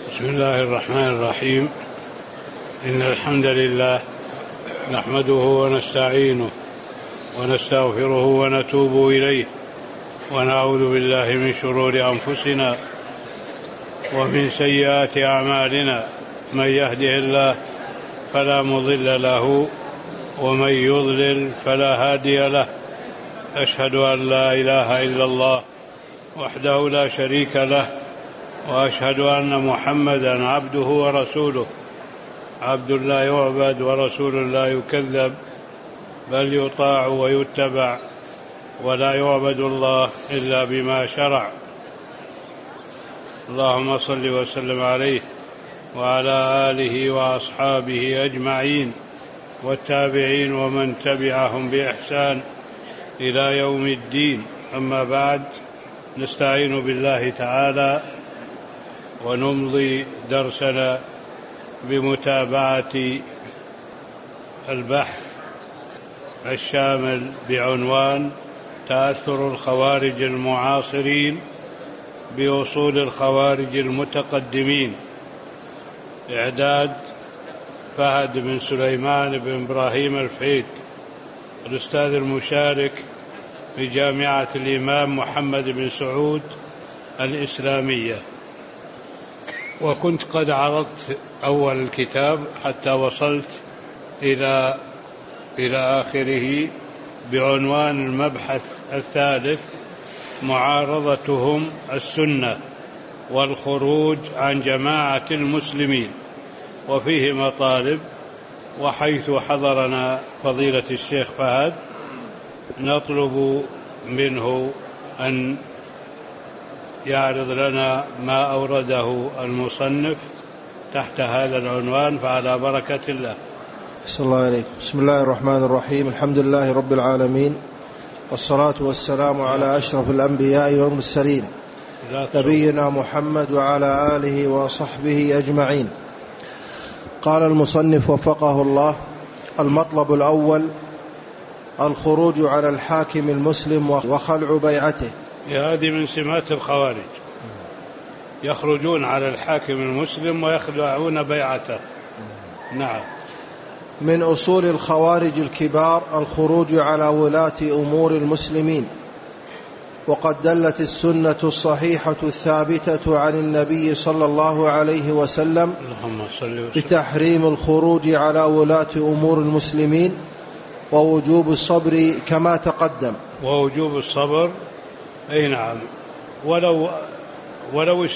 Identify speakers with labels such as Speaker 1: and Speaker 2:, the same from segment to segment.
Speaker 1: بسم الله الرحمن الرحيم. إن الحمد لله نحمده ونستعينه ونستغفره ونتوب إليه ونعوذ بالله من شرور أنفسنا ومن سيئات أعمالنا. من يهده الله فلا مضل له ومن يضلل فلا هادي له. أشهد أن لا إله إلا الله وحده لا شريك له، وأشهد أن محمدا عبده ورسوله، عبد لا يعبد ورسول لا يكذب، بل يطاع ويتبع، ولا يعبد الله إلا بما شرع. اللهم صل وسلم عليه وعلى آله وأصحابه أجمعين والتابعين ومن تبعهم بإحسان إلى يوم الدين. أما بعد، نستعين بالله تعالى ونمضي درسنا بمتابعة البحث الشامل بعنوان تأثر الخوارج المعاصرين بأصول الخوارج المتقدمين، إعداد فهد بن سليمان بن إبراهيم الفهيد، الأستاذ المشارك بجامعة الإمام محمد بن سعود الإسلامية. وكنت قد عرضت أول الكتاب حتى وصلت إلى آخره بعنوان المبحث الثالث: معارضتهم السنة والخروج عن جماعة المسلمين. وفيه مطالب، وحيث حضرنا فضيلة الشيخ فهد نطلب منه أن يعرض لنا ما أورده المصنف تحت هذا العنوان، فعلى بركة الله.
Speaker 2: بسم الله عليكم. بسم الله الرحمن الرحيم. الحمد لله رب العالمين، والصلاة والسلام على أشرف الأنبياء والمرسلين، نبينا محمد وعلى آله وصحبه أجمعين. قال المصنف وفقه الله: المطلب الأول: الخروج على الحاكم المسلم وخلع بيعته.
Speaker 1: هذه من سمات الخوارج، يخرجون على الحاكم المسلم ويخلعون بيعته. نعم.
Speaker 2: من أصول الخوارج الكبار الخروج على ولاة أمور المسلمين، وقد دلت السنة الصحيحة الثابتة عن النبي صلى الله عليه وسلم بتحريم الخروج على ولاة أمور المسلمين ووجوب الصبر كما تقدم.
Speaker 1: ووجوب الصبر، أي نعم، ولو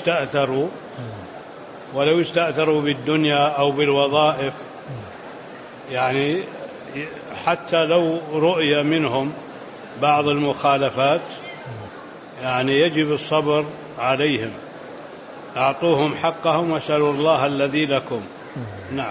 Speaker 1: استأثروا بالدنيا أو بالوظائف، يعني حتى لو رؤي منهم بعض المخالفات يعني يجب الصبر عليهم. أعطوهم حقهم واسألوا الله الذي لكم. نعم.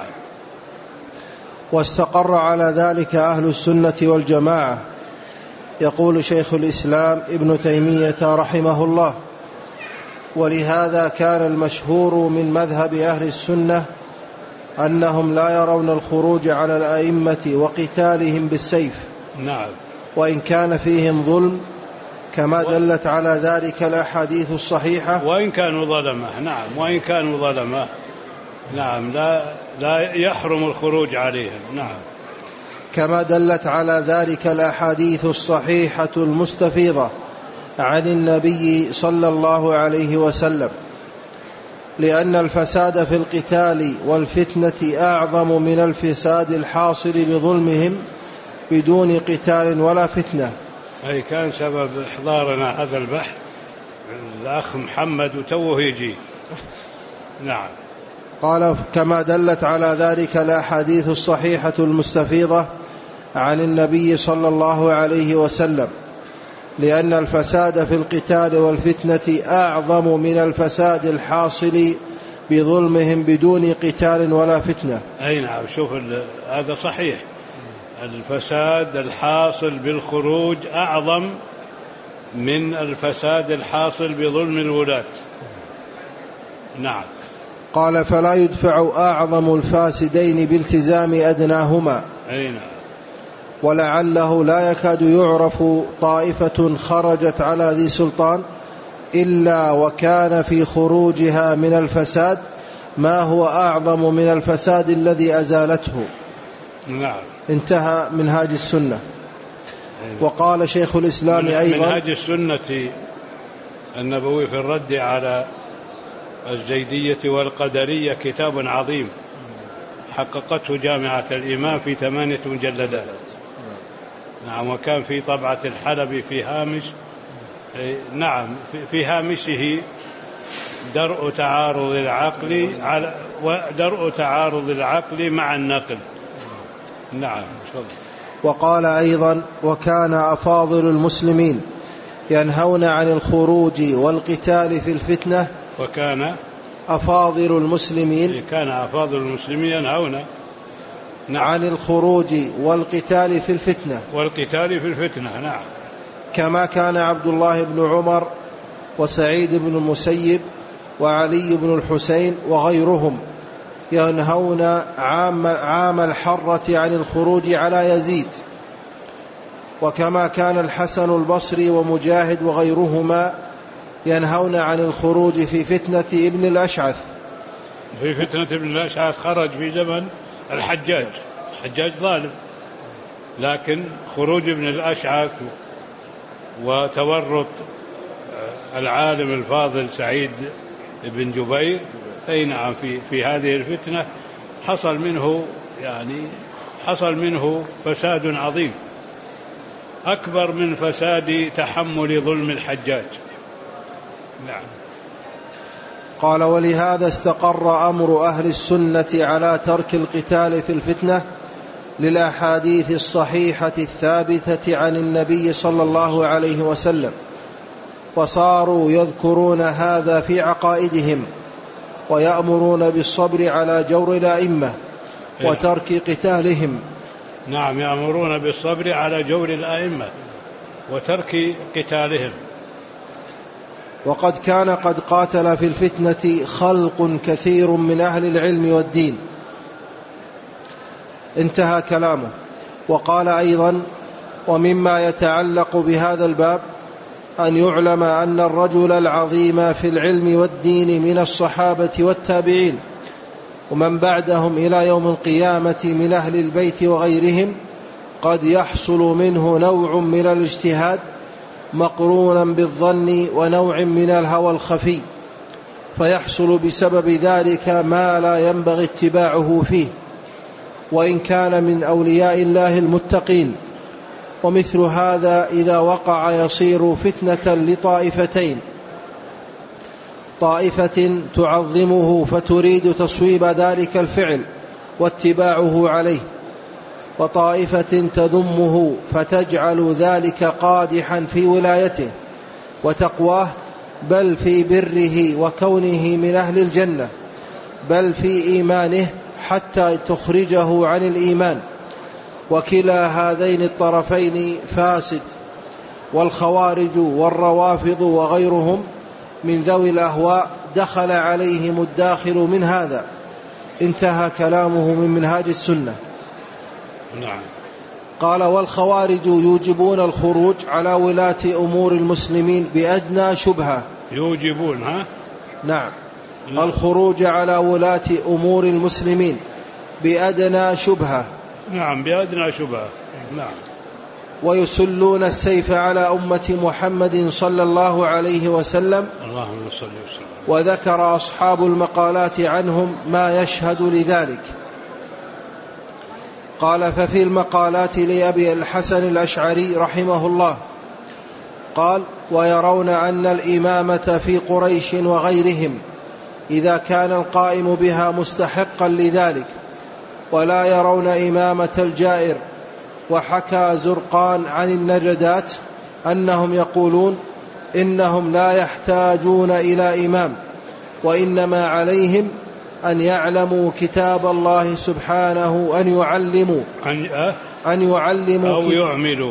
Speaker 2: واستقر على ذلك أهل السنة والجماعة. يقول شيخ الإسلام ابن تيمية رحمه الله: ولهذا كان المشهور من مذهب أهل السنة أنهم لا يرون الخروج على الأئمة وقتالهم بالسيف.
Speaker 1: نعم.
Speaker 2: وإن كان فيهم ظلم، كما دلت على ذلك الأحاديث الصحيحة.
Speaker 1: وإن كانوا ظلمة. نعم. وإن كانوا ظلمة. نعم. لا يحرم الخروج عليهم. نعم.
Speaker 2: كما دلت على ذلك الأحاديث الصحيحة المستفيضة عن النبي صلى الله عليه وسلم، لأن الفساد في القتال والفتنة أعظم من الفساد الحاصل بظلمهم بدون قتال ولا فتنة.
Speaker 1: أي كان سبب إحضارنا هذا البحث الأخ محمد وتوه يجي. نعم.
Speaker 2: قال: كما دلت على ذلك الأحاديث الصحيحة المستفيضة عن النبي صلى الله عليه وسلم، لأن الفساد في القتال والفتنة أعظم من الفساد الحاصل بظلمهم بدون قتال ولا فتنة.
Speaker 1: أي نعم. شوف، هذا صحيح. الفساد الحاصل بالخروج أعظم من الفساد الحاصل بظلم الولاة. نعم.
Speaker 2: قال: فلا يدفع أعظم الفاسدين بالتزام أدناهما.
Speaker 1: أي نعم.
Speaker 2: ولعله لا يكاد يعرف طائفة خرجت على ذي سلطان إلا وكان في خروجها من الفساد ما هو أعظم من الفساد الذي أزالته.
Speaker 1: نعم.
Speaker 2: انتهى منهاج السنة. وقال شيخ الإسلام أيضا
Speaker 1: منهاج السنة النبوي في الرد على الزيدية والقدرية كتاب عظيم حققته جامعة الإمام في 8 مجلدات. نعم. وكان في طبعة الحلبي في هامش، نعم، في هامشه درء تعارض العقل مع النقل. نعم.
Speaker 2: وقال أيضا وكان أفاضل المسلمين ينهون عن الخروج والقتال في الفتنة.
Speaker 1: وكان
Speaker 2: أفاضل المسلمين
Speaker 1: ينهون
Speaker 2: عن الخروج والقتال في الفتنة.
Speaker 1: نعم.
Speaker 2: كما كان عبد الله بن عمر وسعيد بن المسيب وعلي بن الحسين وغيرهم ينهون عام الحرة عن الخروج على يزيد. وكما كان الحسن البصري ومجاهد وغيرهما ينهون عن الخروج في فتنة ابن الأشعث.
Speaker 1: خرج في زمن الحجاج ظالم، لكن خروج ابن الأشعث وتورط العالم الفاضل سعيد بن جبير أي نعم في هذه الفتنة حصل منه فساد عظيم أكبر من فساد تحمل ظلم الحجاج. نعم.
Speaker 2: قال ولهذا استقر أمر أهل السنة على ترك القتال في الفتنة للأحاديث الصحيحة الثابتة عن النبي صلى الله عليه وسلم، وصاروا يذكرون هذا في عقائدهم ويأمرون بالصبر على جور الأئمة وترك قتالهم.
Speaker 1: نعم، يأمرون بالصبر على جور الأئمة وترك قتالهم.
Speaker 2: وقد كان قد قاتل في الفتنة خلق كثير من أهل العلم والدين. انتهى كلامه. وقال أيضا ومما يتعلق بهذا الباب أن يعلم أن الرجل العظيم في العلم والدين من الصحابة والتابعين ومن بعدهم إلى يوم القيامة من أهل البيت وغيرهم قد يحصل منه نوع من الاجتهاد مقرونا بالظن ونوع من الهوى الخفي، فيحصل بسبب ذلك ما لا ينبغي اتباعه فيه، وإن كان من أولياء الله المتقين. ومثل هذا إذا وقع يصير فتنة لطائفتين: طائفة تعظمه فتريد تصويب ذلك الفعل واتباعه عليه، وطائفة تذمه فتجعل ذلك قادحا في ولايته وتقواه، بل في بره وكونه من أهل الجنة، بل في إيمانه حتى تخرجه عن الإيمان. وكلا هذين الطرفين فاسد. والخوارج والروافض وغيرهم من ذوي الأهواء دخل عليهم الداخل من هذا. انتهى كلامه من منهاج السنة.
Speaker 1: نعم.
Speaker 2: قال والخوارج يوجبون الخروج على ولاة أمور المسلمين بأدنى شبهة.
Speaker 1: يوجبون
Speaker 2: نعم. الخروج على ولاة أمور المسلمين بأدنى شبهة.
Speaker 1: نعم، بأدنى شبهة. نعم.
Speaker 2: ويسلون السيف على أمة محمد صلى الله عليه وسلم.
Speaker 1: اللهم صل وسلم.
Speaker 2: وذكر أصحاب المقالات عنهم ما يشهد لذلك. قال ففي المقالات لأبي الحسن الأشعري رحمه الله قال ويرون أن الإمامة في قريش وغيرهم إذا كان القائم بها مستحقا لذلك، ولا يرون إمامة الجائر. وحكى زرقان عن النجدات أنهم يقولون إنهم لا يحتاجون إلى إمام، وإنما عليهم أن يعلموا كتاب الله سبحانه، أن يعلموا
Speaker 1: أو يعملوا.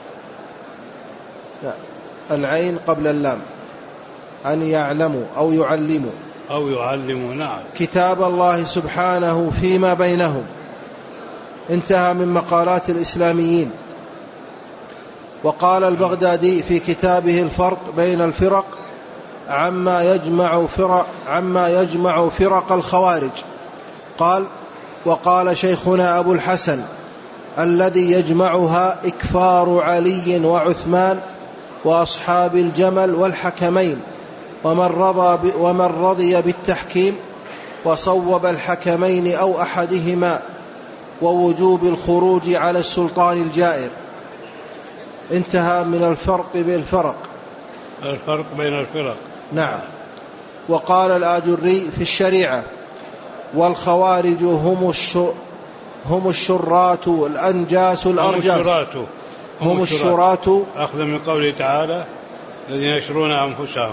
Speaker 2: لا، العين قبل اللام. أن يعلموا أو يعلموا.
Speaker 1: نعم.
Speaker 2: كتاب الله سبحانه فيما بينهم. انتهى من مقالات الإسلاميين. وقال البغدادي في كتابه الفرق بين الفرق عما يجمع فرق الخوارج. قال: وقال شيخنا أبو الحسن: الذي يجمعها إكفار علي وعثمان وأصحاب الجمل والحكمين ومن رضي بالتحكيم وصوب الحكمين أو أحدهما، ووجوب الخروج على السلطان الجائر. انتهى من الفرق
Speaker 1: بين الفرق.
Speaker 2: نعم. وقال الآجري في الشريعة: والخوارج هم الشرات الأنجاس الأرجاس. هم الشرات
Speaker 1: أخذ من قوله تعالى: الذين يشرون أنفسهم.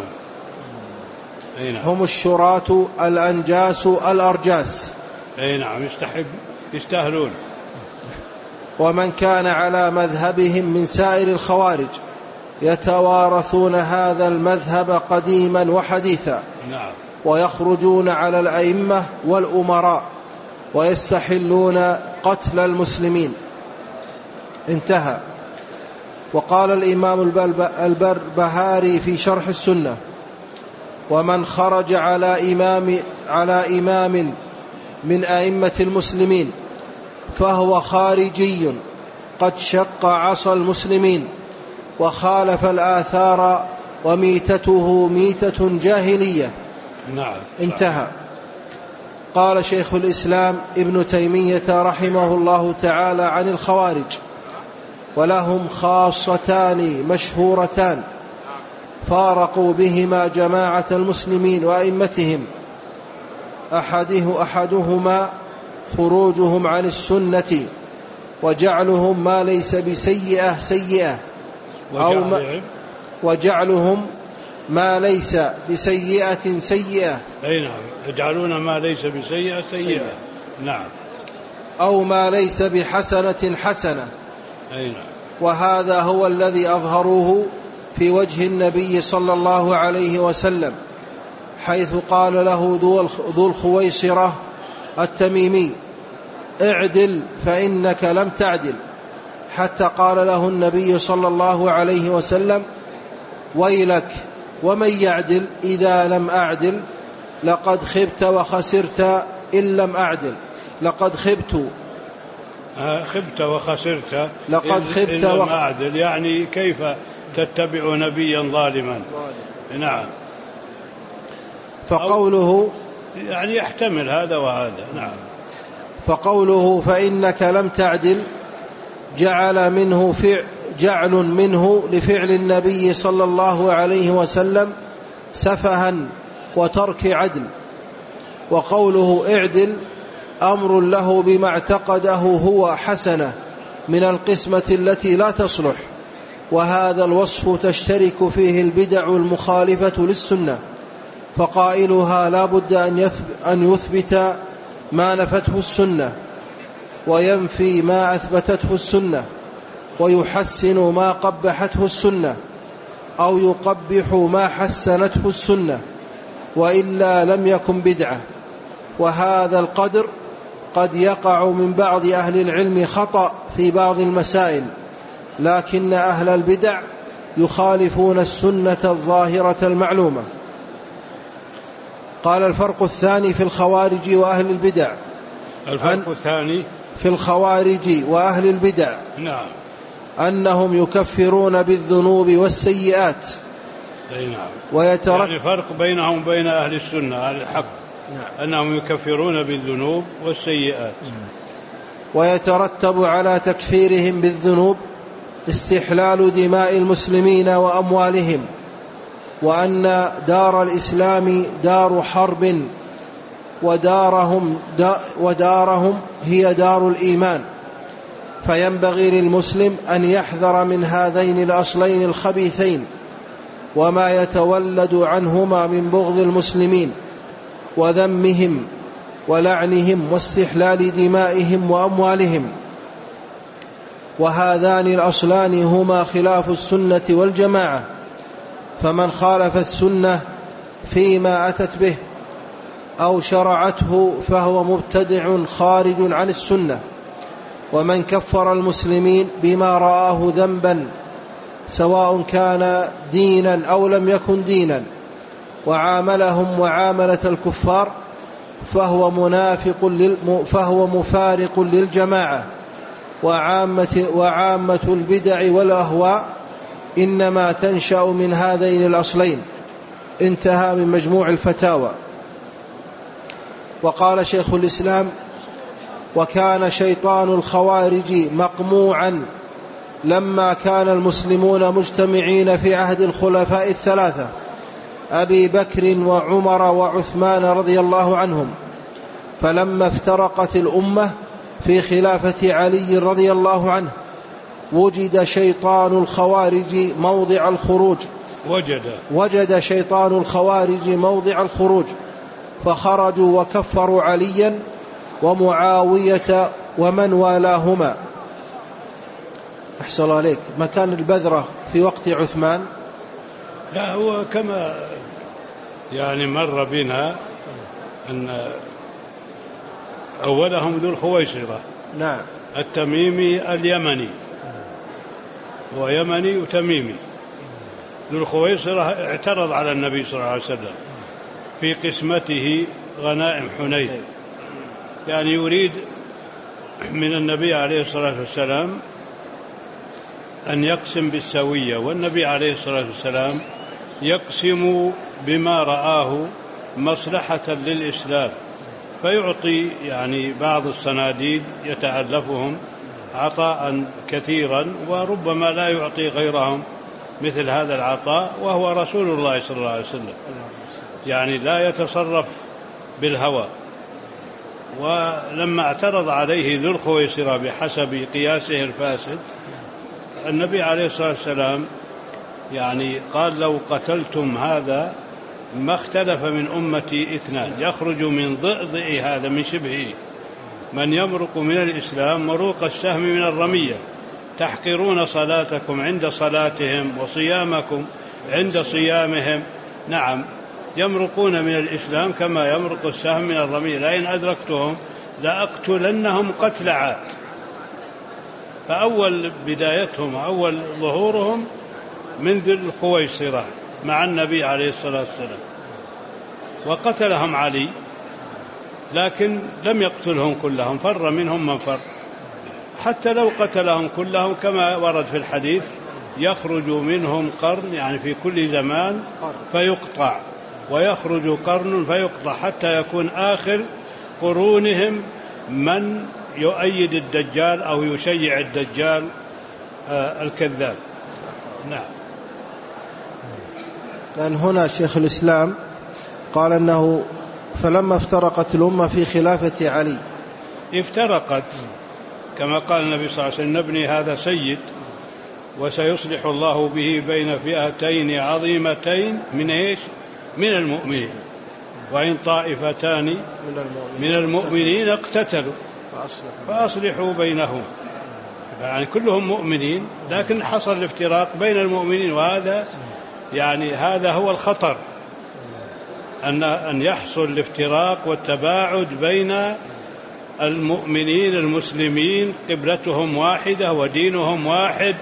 Speaker 2: هم الشرات الأنجاس الأرجاس.
Speaker 1: أي نعم، يستاهلون.
Speaker 2: ومن كان على مذهبهم من سائر الخوارج يتوارثون هذا المذهب قديما وحديثا.
Speaker 1: نعم.
Speaker 2: ويخرجون على الأئمة والأمراء ويستحلون قتل المسلمين. انتهى. وقال الإمام البربهاري في شرح السنة: ومن خرج على إمام من أئمة المسلمين فهو خارجي قد شق عصا المسلمين وخالف الآثار وميتته ميتة جاهلية.
Speaker 1: نعم.
Speaker 2: انتهى. قال شيخ الإسلام ابن تيمية رحمه الله تعالى عن الخوارج: ولهم خاصتان مشهورتان فارقوا بهما جماعة المسلمين وأئمتهم: أحدهما خروجهم عن السنة وجعلهم ما ليس بسيئة سيئة، وجعلهم ما ليس بسيئة سيئة.
Speaker 1: أي نعم، يجعلون ما ليس بسيئة سيئة. نعم.
Speaker 2: أو ما ليس بحسنة حسنة.
Speaker 1: أي نعم.
Speaker 2: وهذا هو الذي أظهروه في وجه النبي صلى الله عليه وسلم، حيث قال له ذو الخويصرة التميمي: اعدل فإنك لم تعدل، حتى قال له النبي صلى الله عليه وسلم: ويلك ومن يعدل إذا لم أعدل، لقد خبت وخسرت إن لم أعدل. لقد خبت
Speaker 1: وخسرت
Speaker 2: لقد خبت
Speaker 1: إن لم أعدل، يعني كيف تتبع نبيا ظالما. نعم.
Speaker 2: فقوله
Speaker 1: يعني يحتمل هذا وهذا. نعم.
Speaker 2: فقوله فإنك لم تعدل جعل منه لفعل النبي صلى الله عليه وسلم سفها وترك عدل. وقوله اعدل أمر له بما اعتقده هو حسنة من القسمة التي لا تصلح، وهذا الوصف تشترك فيه البدع المخالفة للسنة، فقائلها لا بد أن يثبت ما نفته السنة وينفي ما أثبتته السنة، ويحسن ما قبحته السنة أو يقبح ما حسنته السنة، وإلا لم يكن بدعة. وهذا القدر قد يقع من بعض أهل العلم خطأ في بعض المسائل، لكن أهل البدع يخالفون السنة الظاهرة المعلومة. قال: الفرق الثاني في الخوارج وأهل البدع.
Speaker 1: الفرق الثاني
Speaker 2: في الخوارج وأهل البدع.
Speaker 1: نعم.
Speaker 2: أنهم يكفرون بالذنوب والسيئات.
Speaker 1: أي نعم. يعني فرق بينهم وبين أهل السنة أهل الحق. نعم. أنهم يكفرون بالذنوب والسيئات.
Speaker 2: ويترتب على تكفيرهم بالذنوب استحلال دماء المسلمين وأموالهم، وأن دار الإسلام دار حرب ودارهم هي دار الإيمان، فينبغي للمسلم أن يحذر من هذين الأصلين الخبيثين وما يتولد عنهما من بغض المسلمين وذمهم ولعنهم واستحلال دمائهم وأموالهم. وهذان الأصلان هما خلاف السنة والجماعة، فمن خالف السنة فيما أتت به أو شرعته فهو مبتدع خارج عن السنة. ومن كفر المسلمين بما رآه ذنبا سواء كان دينا أو لم يكن دينا وعاملهم معاملة الكفار فهو مفارق للجماعة. وعامة البدع والأهواء إنما تنشأ من هذين الأصلين. انتهى من مجموع الفتاوى. وقال شيخ الإسلام: وكان شيطان الخوارج مقموعا لما كان المسلمون مجتمعين في عهد الخلفاء الثلاثة أبي بكر وعمر وعثمان رضي الله عنهم، فلما افترقت الأمة في خلافة علي رضي الله عنه وجد شيطان الخوارج موضع الخروج شيطان الخوارج موضع الخروج، فخرجوا وكفروا عليا ومعاوية ومن والاهما. أحسن عليك. مكان البذرة في وقت عثمان؟
Speaker 1: لا، هو كما يعني مر بنا أن أولهم ذو الخويصرة.
Speaker 2: نعم.
Speaker 1: التميمي اليمني، ويمني وتميمي. ذو الخويصرة اعترض على النبي صلى الله عليه وسلم في قسمته غنائم حنين، يعني يريد من النبي عليه الصلاة والسلام أن يقسم بالسوية، والنبي عليه الصلاة والسلام يقسم بما رآه مصلحة للإسلام، فيعطي يعني بعض الصناديد يتعلفهم عطاء كثيرا، وربما لا يعطي غيرهم مثل هذا العطاء، وهو رسول الله صلى الله عليه وسلم، يعني لا يتصرف بالهوى. ولما اعترض عليه ذو الخويصرة بحسب قياسه الفاسد، النبي عليه الصلاة والسلام يعني قال: لو قتلتم هذا ما اختلف من أمتي اثنان يخرج من ضئضئ هذا من شبهه، من يمرق من الإسلام مروق السهم من الرمية، تحقرون صلاتكم عند صلاتهم وصيامكم عند صيامهم. نعم، يمرقون من الإسلام كما يمرق السهم من الرمية، لئن أدركتهم لأقتلنهم قتل عاد. فأول بدايتهم أول ظهورهم من ذي الخويصرة مع النبي عليه الصلاة والسلام، وقتلهم علي، لكن لم يقتلهم كلهم، فر منهم من فر. حتى لو قتلهم كلهم كما ورد في الحديث: يخرج منهم قرن، يعني في كل زمان فيقطع، ويخرج قرن فيقطع، حتى يكون آخر قرونهم من يؤيد الدجال أو يشيع الدجال الكذاب. نعم.
Speaker 2: لأن هنا شيخ الإسلام قال أنه فلما افترقت الأمة في خلافة علي،
Speaker 1: افترقت كما قال النبي صلى الله عليه وسلم: نبني هذا سيد وسيصلح الله به بين فئتين عظيمتين من إيش؟ من المؤمنين، وإن طائفتان من المؤمنين اقتتلوا فأصلحوا بينهم. يعني كلهم مؤمنين، لكن حصل الافتراق بين المؤمنين، وهذا يعني هذا هو الخطر، أن يحصل الافتراق والتباعد بين المؤمنين المسلمين، قبلتهم واحدة ودينهم واحد،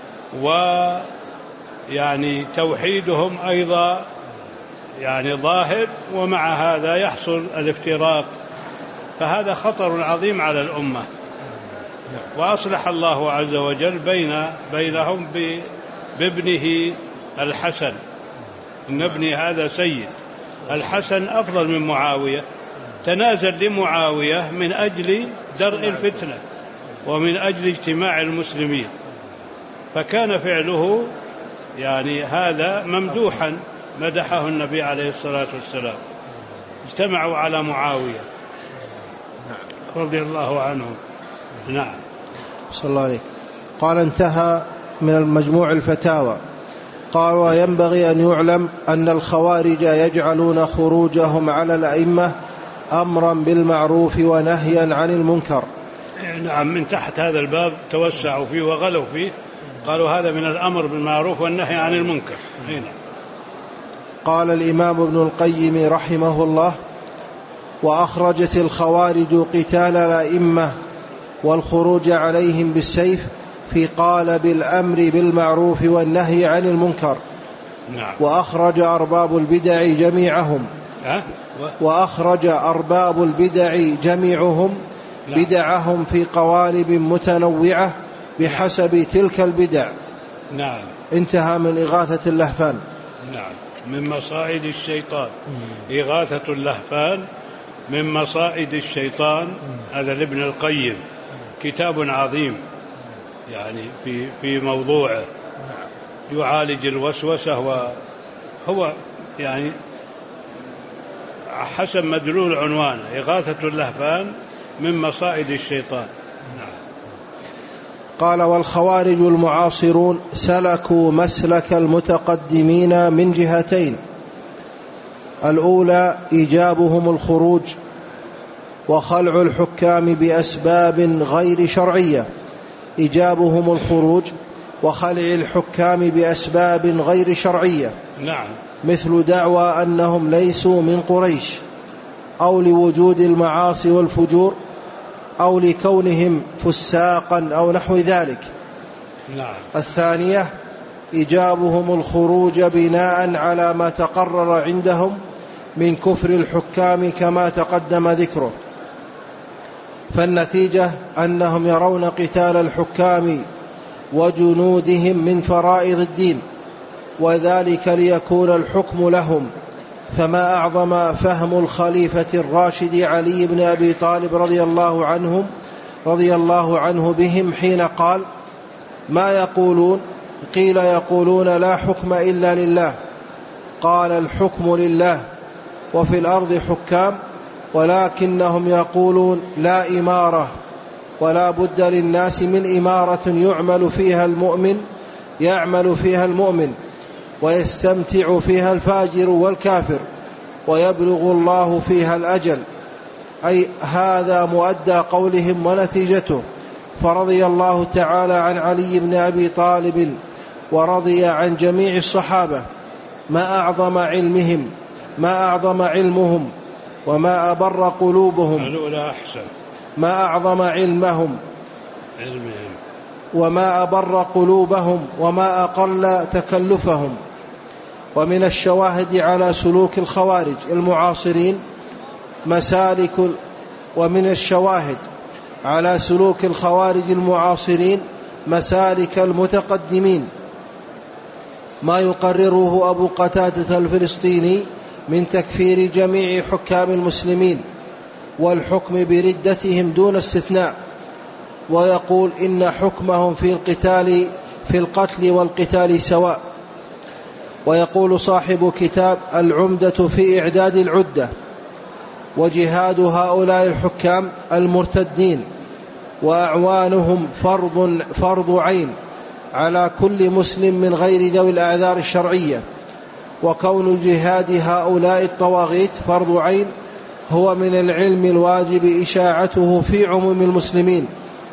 Speaker 1: ويعني توحيدهم أيضا يعني ظاهر، ومع هذا يحصل الافتراق، فهذا خطر عظيم على الأمة. وأصلح الله عز وجل بينهم بابنه الحسن، نبني هذا سيد. الحسن أفضل من معاوية، تنازل لمعاوية من أجل درء الفتنة ومن أجل اجتماع المسلمين، فكان فعله يعني هذا ممدوحا، مدحه النبي عليه الصلاة والسلام. اجتمعوا على معاوية رضي الله عنه. نعم.
Speaker 2: صلى الله عليه. قال: انتهى من المجموع الفتاوى. قال: وينبغي أن يعلم أن الخوارج يجعلون خروجهم على الأئمة أمرا بالمعروف ونهيا عن المنكر.
Speaker 1: نعم، من تحت هذا الباب توسعوا فيه وغلوا فيه، قالوا هذا من الأمر بالمعروف والنهي عن المنكر. هنا.
Speaker 2: قال الإمام ابن القيم رحمه الله: وأخرجت الخوارج قتال الأئمة والخروج عليهم بالسيف في قالب الأمر بالمعروف والنهي عن المنكر،
Speaker 1: نعم.
Speaker 2: وأخرج أرباب البدع جميعهم وأخرج أرباب البدع جميعهم بدعهم في قوالب متنوعة بحسب تلك البدع.
Speaker 1: نعم.
Speaker 2: انتهى من إغاثة اللهفان.
Speaker 1: نعم. من مصائد الشيطان. إغاثة اللهفان من مصائد الشيطان. هذا لابن القيم، كتاب عظيم يعني في موضوعه، يعالج الوسوسة، وهو يعني حسب مدلول عنوانه إغاثة اللهفان من مصائد الشيطان. نعم.
Speaker 2: قال: والخوارج المعاصرون سلكوا مسلك المتقدمين من جهتين: الأولى إيجابهم الخروج وخلع الحكام بأسباب غير شرعية، إيجابهم الخروج وخلع الحكام بأسباب غير شرعية.
Speaker 1: نعم.
Speaker 2: مثل دعوى أنهم ليسوا من قريش، أو لوجود المعاصي والفجور، أو لكونهم فساقا أو نحو ذلك.
Speaker 1: نعم.
Speaker 2: الثانية إيجابهم الخروج بناء على ما تقرر عندهم من كفر الحكام كما تقدم ذكره، فالنتيجة أنهم يرون قتال الحكام وجنودهم من فرائض الدين، وذلك ليكون الحكم لهم. فما أعظم فهم الخليفة الراشد علي بن أبي طالب رضي الله عنه بهم حين قال: ما يقولون؟ قيل: يقولون لا حكم إلا لله. قال: الحكم لله، وفي الأرض حكام، ولكنهم يقولون لا إمارة، ولا بد للناس من إمارة يعمل فيها المؤمن ويستمتع فيها الفاجر والكافر ويبلغ الله فيها الأجل. أي هذا مؤدى قولهم ونتيجته. فرضي الله تعالى عن علي بن أبي طالب ورضي عن جميع الصحابة. ما أعظم علمهم وما أبر قلوبهم.
Speaker 1: الأولى أحسن.
Speaker 2: ما أعظم علمهم وما أبر قلوبهم وما أقل تكلفهم. ومن الشواهد على سلوك الخوارج المعاصرين مسالك المتقدمين ما يقرره أبو قتادة الفلسطيني من تكفير جميع حكام المسلمين والحكم بردتهم دون استثناء، ويقول إن حكمهم في القتل والقتال سواء. ويقول صاحب كتاب العمدة في إعداد العدة: وجهاد هؤلاء الحكام المرتدين وأعوانهم فرض عين على كل مسلم من غير ذوي الأعذار الشرعية. وكون جهاد هؤلاء الطواغيت فرض عين هو من العلم الواجب إشاعته في عموم المسلمين،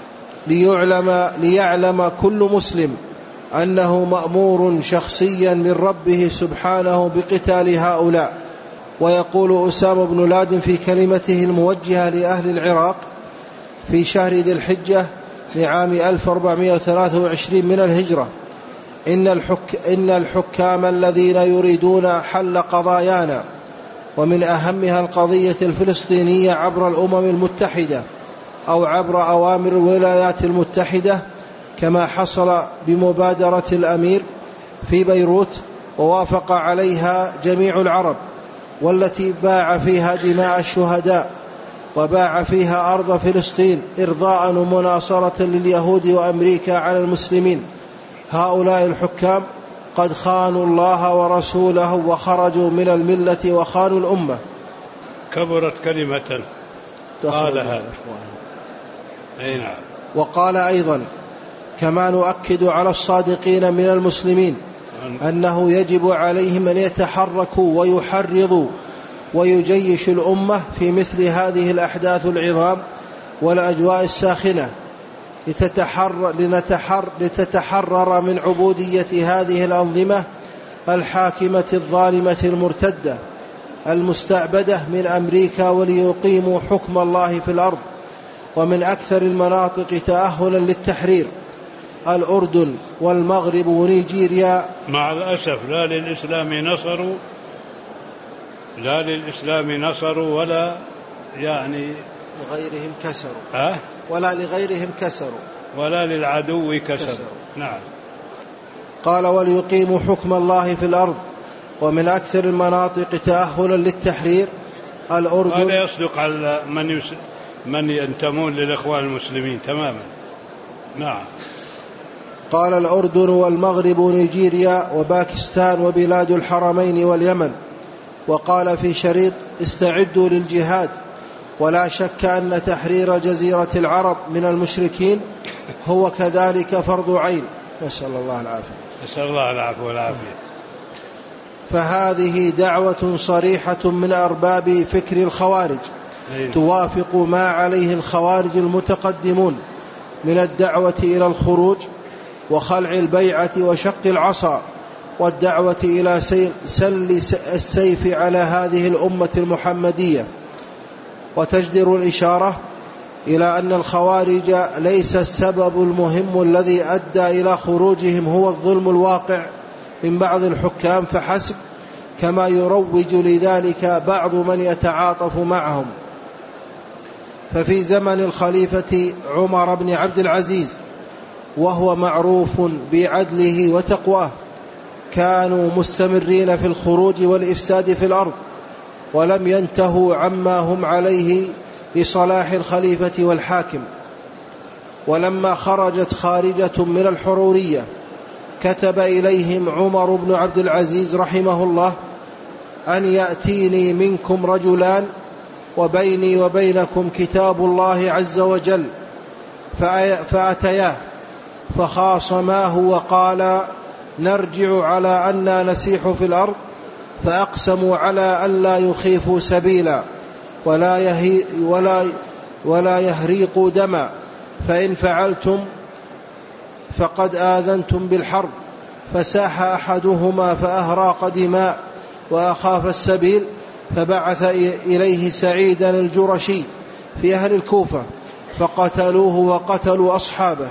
Speaker 2: ليعلم كل مسلم أنه مأمور شخصيا من ربه سبحانه بقتال هؤلاء. ويقول أسامة بن لادن في كلمته الموجهة لأهل العراق في شهر ذي الحجة لعام 1423 من الهجرة: إن الحكام الذين يريدون حل قضايانا، ومن أهمها القضية الفلسطينية، عبر الأمم المتحدة أو عبر أوامر الولايات المتحدة، كما حصل بمبادرة الأمير في بيروت ووافق عليها جميع العرب، والتي باع فيها دماء الشهداء وباع فيها أرض فلسطين إرضاء ومناصرة لليهود وأمريكا على المسلمين. هؤلاء الحكام قد خانوا الله ورسوله وخرجوا من الملة وخانوا الأمة.
Speaker 1: كبرت كلمة قالها.
Speaker 2: وقال أيضا: كما نؤكد على الصادقين من المسلمين أنه يجب عليهم أن يتحركوا ويحرضوا ويجيشوا الأمة في مثل هذه الأحداث العظام والأجواء الساخنة، لتتحرر من عبودية هذه الأنظمة الحاكمة الظالمة المرتدة المستعبدة من أمريكا، وليقيموا حكم الله في الأرض. ومن أكثر المناطق تأهلا للتحرير الأردن والمغرب ونيجيريا.
Speaker 1: مع الأسف لا للإسلام نصروا ولا يعني
Speaker 2: لغيرهم كسروا ولا لغيرهم كسروا
Speaker 1: ولا للعدو كسروا. نعم.
Speaker 2: قال وليقيموا حكم الله في الأرض. ومن أكثر المناطق تأهلا للتحرير الأردن.
Speaker 1: هذا يصدق على من ينتمون للإخوان المسلمين تماما. نعم.
Speaker 2: قال الأردن والمغرب ونيجيريا وباكستان وبلاد الحرمين واليمن. وقال في شريط استعدوا للجهاد. ولا شك أن تحرير جزيرة العرب من المشركين هو كذلك فرض عين. نسأل الله العافية.
Speaker 1: نسأل الله العفو والعافية.
Speaker 2: فهذه دعوة صريحة من أرباب فكر الخوارج توافق ما عليه الخوارج المتقدمون من الدعوة إلى الخروج وخلع البيعة وشق العصا والدعوة إلى سل السيف على هذه الأمة المحمدية. وتجدر الإشارة إلى أن الخوارج ليس السبب المهم الذي أدى إلى خروجهم هو الظلم الواقع من بعض الحكام فحسب، كما يروج لذلك بعض من يتعاطف معهم. ففي زمن الخليفة عمر بن عبد العزيز وهو معروف بعدله وتقواه كانوا مستمرين في الخروج والإفساد في الأرض ولم ينتهوا عما هم عليه لصلاح الخليفة والحاكم. ولما خرجت خارجة من الحرورية كتب إليهم عمر بن عبد العزيز رحمه الله أن يأتيني منكم رجلان وبيني وبينكم كتاب الله عز وجل، فأتياه فخاصماه وقال نرجع على أننا نسيح في الأرض، فأقسموا على ألا يخيفوا سبيلا ولا يهريقوا دما، فإن فعلتم فقد آذنتم بالحرب. فساح أحدهما فأهراق دماء وأخاف السبيل، فبعث إليه سعيدا الجرشي في أهل الكوفة فقتلوه وقتلوا أصحابه.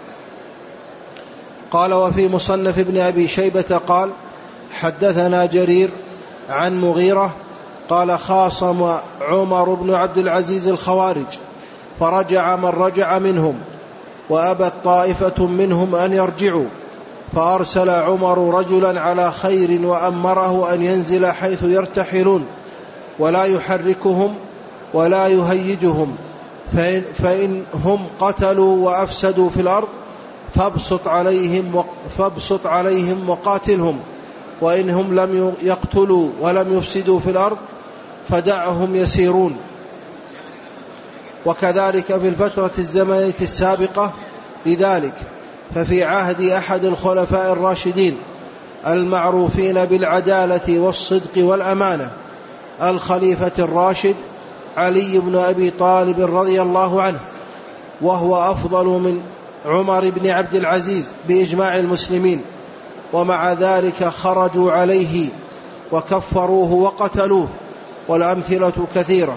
Speaker 2: قال وفي مصنف ابن أبي شيبة قال حدثنا جرير عن مغيرة قال خاصم عمر بن عبد العزيز الخوارج فرجع من رجع منهم وأبت طائفة منهم أن يرجعوا، فأرسل عمر رجلا على خير وأمره أن ينزل حيث يرتحلون ولا يحركهم ولا يهيجهم، فإن هم قتلوا وأفسدوا في الأرض فابسط عليهم وقاتلهم، وإنهم لم يقتلوا ولم يفسدوا في الأرض فدعهم يسيرون. وكذلك في الفترة الزمنية السابقة لذلك، ففي عهد أحد الخلفاء الراشدين المعروفين بالعدالة والصدق والأمانة الخليفة الراشد علي بن أبي طالب رضي الله عنه، وهو أفضل من عمر بن عبد العزيز بإجماع المسلمين، ومع ذلك خرجوا عليه وكفروه وقتلوه، والأمثلة كثيرة.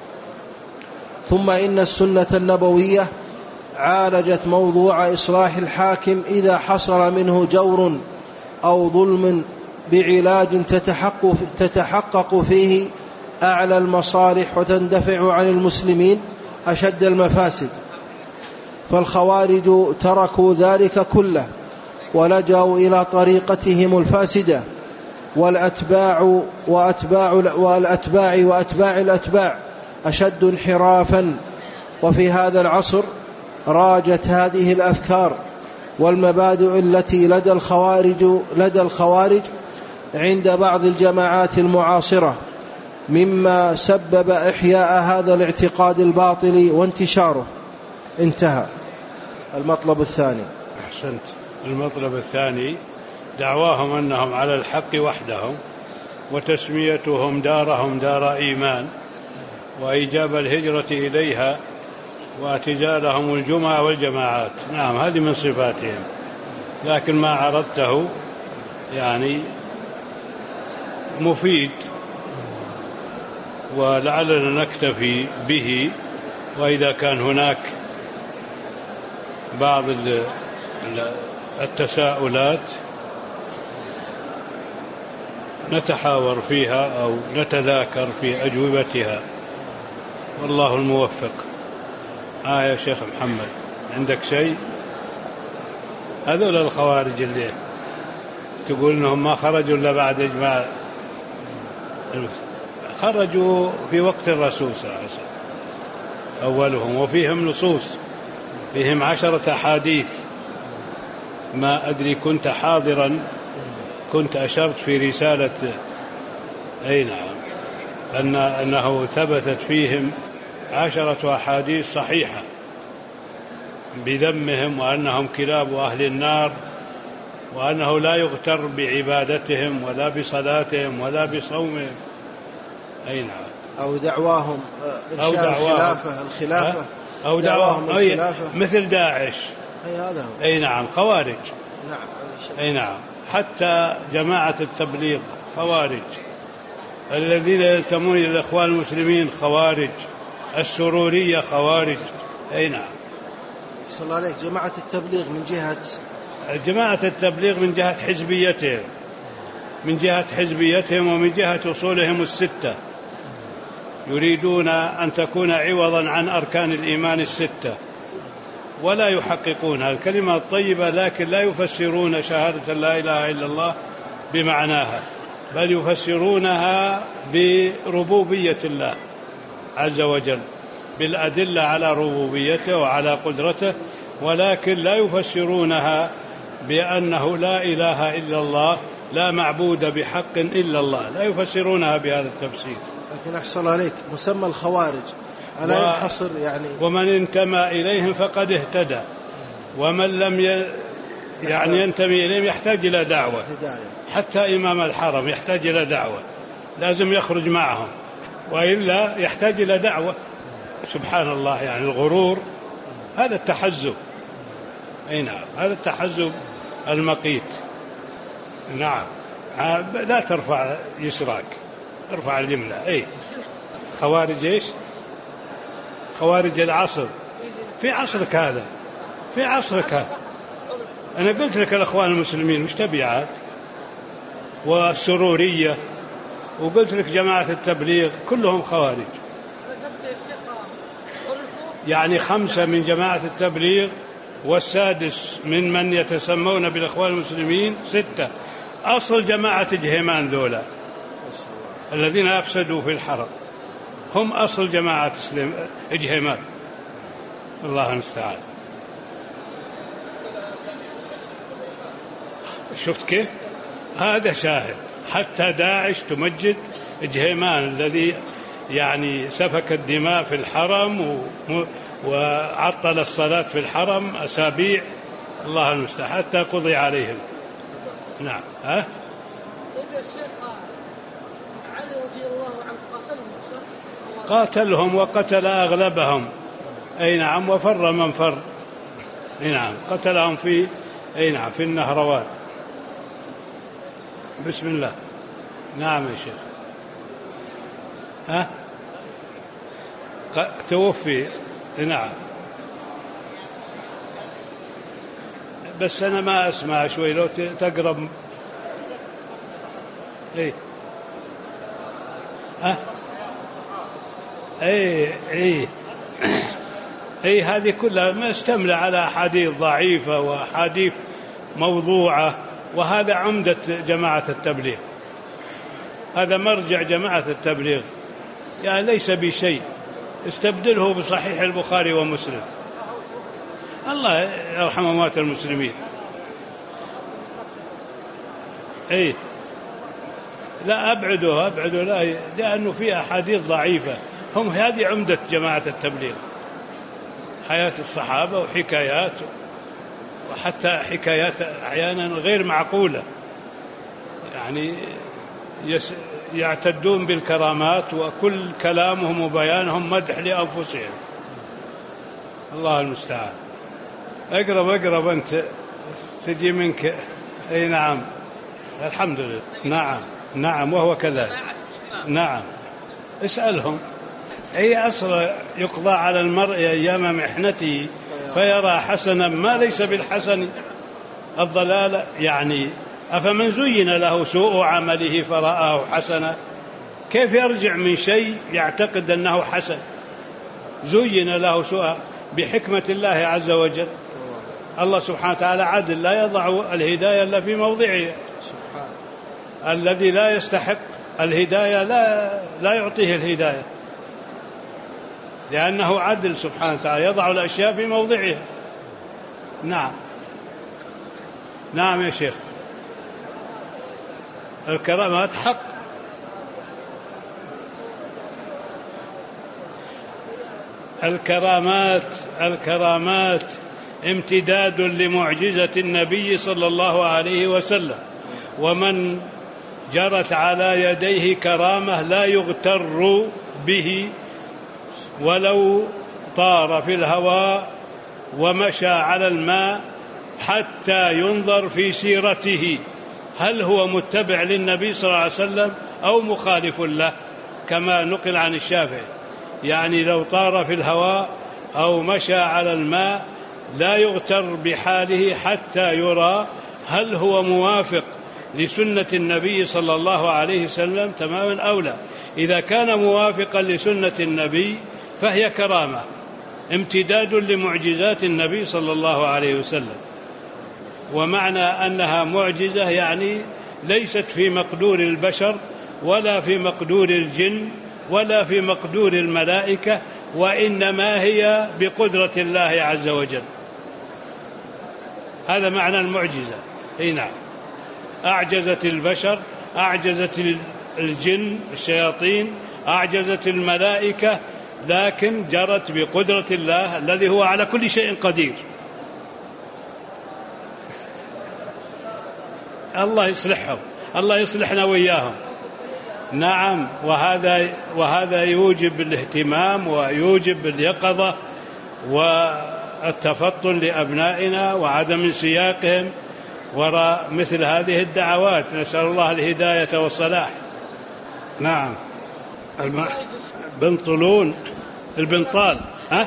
Speaker 2: ثم إن السنة النبوية عالجت موضوع إصلاح الحاكم إذا حصل منه جور أو ظلم بعلاج تتحقق فيه أعلى المصالح وتندفع عن المسلمين أشد المفاسد. فالخوارج تركوا ذلك كله ولجأوا إلى طريقتهم الفاسدة، والأتباع وأتباع الأتباع أشد انحرافا. وفي هذا العصر راجت هذه الأفكار والمبادئ التي لدى الخوارج عند بعض الجماعات المعاصرة، مما سبب إحياء هذا الاعتقاد الباطل وانتشاره. انتهى. المطلب الثاني.
Speaker 1: أحسنت. المطلب الثاني دعواهم أنهم على الحق وحدهم، وتسميتهم دارهم دار إيمان، وإيجاب الهجرة إليها، واعتزالهم الجمعة والجماعات. نعم، هذه من صفاتهم، لكن ما عرضته يعني مفيد، ولعلنا نكتفي به. وإذا كان هناك بعض التساؤلات نتحاور فيها أو نتذاكر في أجوبتها، والله الموفق. يا شيخ محمد، عندك شيء؟ هذول الخوارج اللي تقول إنهم ما خرجوا إلا بعد إجماع، خرجوا في وقت الرسول صلى الله عليه وسلم أولهم، وفيهم نصوص، فيهم 10 أحاديث. ما أدري كنت حاضرا، كنت أشرت في رسالة نعم أنه ثبتت فيهم 10 أحاديث صحيحة بذمهم، وأنهم كلاب أهل النار، وأنه لا يغتر بعبادتهم ولا بصلاتهم ولا بصومهم. نعم.
Speaker 2: أو دعواهم إنشاء الخلافة
Speaker 1: أو دعواهم مثل داعش.
Speaker 2: هذا هو.
Speaker 1: نعم، خوارج.
Speaker 2: نعم.
Speaker 1: نعم. حتى جماعة التبليغ خوارج، الذين ينتمون إلى الإخوان المسلمين خوارج، السرورية خوارج. نعم.
Speaker 2: صلى الله عليك. جماعة التبليغ
Speaker 1: جماعة التبليغ من جهة حزبيتهم، ومن جهة أصولهم 6، يريدون أن تكون عوضا عن أركان الإيمان 6، ولا يحققون الكلمة الطيبة، لكن لا يفسرون شهادة لا إله إلا الله بمعناها، بل يفسرونها بربوبية الله عز وجل، بالأدلة على ربوبيته وعلى قدرته، ولكن لا يفسرونها بأنه لا إله إلا الله، لا معبود بحق إلا الله، لا يفسرونها بهذا التفسير.
Speaker 2: لكن أحصل عليك مسمى الخوارج ألا ينحصر يعني،
Speaker 1: ومن انتمى إليهم فقد اهتدى، ومن لم ينتمي إليهم يحتاج إلى دعوة. حتى إمام الحرم يحتاج إلى دعوة، لازم يخرج معهم، وإلا يحتاج إلى دعوة. سبحان الله، يعني الغرور هذا التحزب. نعم، هذا التحزب المقيت. نعم. لا ترفع يسراك، ارفع اليمنى. خوارج ايش؟ خوارج العصر، في عصرك هذا، أنا قلت لك الإخوان المسلمين مش تبعات، والسرورية، وقلت لك جماعة التبليغ كلهم خوارج. يعني 5 من جماعة التبليغ، والسادس من يتسمون بالإخوان المسلمين 6. أصل جماعة جهيمان ذولا الذين أفسدوا في الحرم هم أصل جماعة جهيمان. الله المستعان. شفت كيف؟ هذا شاهد. حتى داعش تمجد جهيمان الذي يعني سفك الدماء في الحرم وعطل الصلاة في الحرم أسابيع. الله المستعان، حتى قضي عليهم. نعم.
Speaker 3: طيب يا شيخ، علي رضي الله عنه
Speaker 1: قاتلهم وقتل أغلبهم. نعم. وفر من فر. نعم. قتلهم في نعم في النهروان. بسم الله. نعم يا شيخ. توفي. نعم. بس أنا ما أسمع، شوي لو تقرب. هذه كلها ما استملة على أحاديث ضعيفة وأحاديث موضوعة، وهذا عمدة جماعة التبليغ، هذا مرجع جماعة التبليغ، يعني ليس بشيء. استبدله بصحيح البخاري ومسلم. الله يرحم أموات المسلمين. لا أبعده لا، لأنه في أحاديث ضعيفة. هم هذه عمدة جماعة التبليغ، حياة الصحابة وحكايات، وحتى حكايات أحيانا غير معقولة، يعني يعتدون بالكرامات، وكل كلامهم وبيانهم مدح لأنفسهم. الله المستعان. اقرب أنت تجي منك. نعم. الحمد لله. نعم وهو كذلك. نعم. اسألهم. أصل يقضى على المرء أيام محنته فيرى حسنا ما ليس بالحسن. الضلال يعني أفمن زين له سوء عمله فرآه حسنا، كيف يرجع من شيء يعتقد أنه حسن؟ زين له سوء بحكمة الله عز وجل. الله سبحانه وتعالى عدل، لا يضع الهداية إلا في موضعها. الذي لا يستحق الهداية لا يعطيه الهداية، لأنه عدل سبحانه وتعالى، يضع الأشياء في موضعها. نعم نعم يا شيخ. الكرامات حق. الكرامات امتداد لمعجزة النبي صلى الله عليه وسلم، ومن جرت على يديه كرامة لا يغتر به ولو طار في الهواء ومشى على الماء حتى ينظر في سيرته هل هو متبع للنبي صلى الله عليه وسلم أو مخالف له، كما نقل عن الشافعي. يعني لو طار في الهواء أو مشى على الماء لا يغتر بحاله حتى يرى هل هو موافق لسنة النبي صلى الله عليه وسلم تماما أو لا. إذا كان موافقا لسنة النبي فهي كرامة، امتداد لمعجزات النبي صلى الله عليه وسلم. ومعنى أنها معجزة يعني ليست في مقدور البشر ولا في مقدور الجن ولا في مقدور الملائكة، وإنما هي بقدرة الله عز وجل. هذا معنى المعجزة. أي نعم، أعجزت البشر، أعجزت الجن الشياطين، أعجزت الملائكة، لكن جرت بقدرة الله الذي هو على كل شيء قدير. الله يصلحهم، الله يصلحنا وإياهم. نعم، وهذا يوجب الاهتمام ويوجب اليقظة والتفطن لأبنائنا وعدم انسياقهم وراء مثل هذه الدعوات. نسأل الله الهداية والصلاح. نعم. بنطلون البنطال،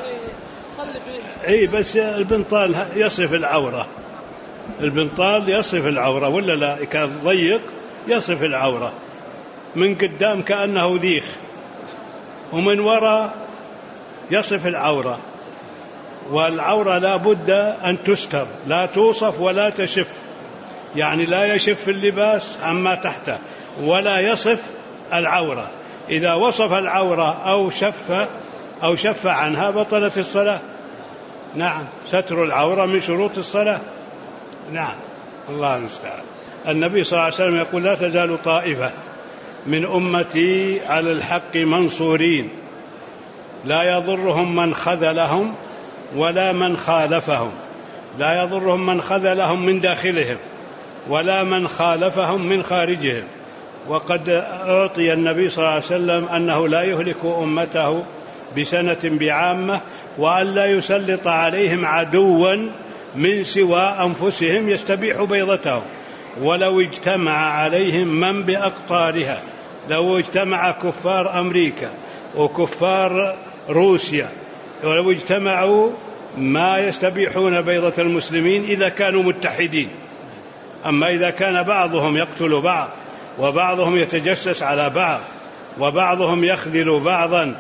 Speaker 1: اي بس البنطال يصف العورة، البنطال يصف العورة ولا لا؟ كان ضيق يصف العورة، من قدام كأنه ذيخ، ومن وراء يصف العورة. والعورة لا بد أن تستر، لا توصف ولا تشف، يعني لا يشف اللباس عما تحته ولا يصف العورة. إذا وصف العورة أو شف عنها بطلت الصلاة. نعم، ستر العورة من شروط الصلاة. نعم، الله المستعان. النبي صلى الله عليه وسلم يقول: لا تزال طائفة من أمتي على الحق منصورين لا يضرهم من خذلهم ولا من خالفهم، لا يضرهم من خذلهم من داخلهم ولا من خالفهم من خارجهم. وقد أعطي النبي صلى الله عليه وسلم أنه لا يهلك أمته بسنة بعامة، وأن لا يسلط عليهم عدوا من سوى أنفسهم يستبيح بيضتهم. ولو اجتمع عليهم من بأقطارها، لو اجتمع كفار أمريكا وكفار روسيا ولو اجتمعوا ما يستبيحون بيضة المسلمين إذا كانوا متحدين. أما إذا كان بعضهم يقتل بعض وبعضهم يتجسس على بعض وبعضهم يخذل بعضا،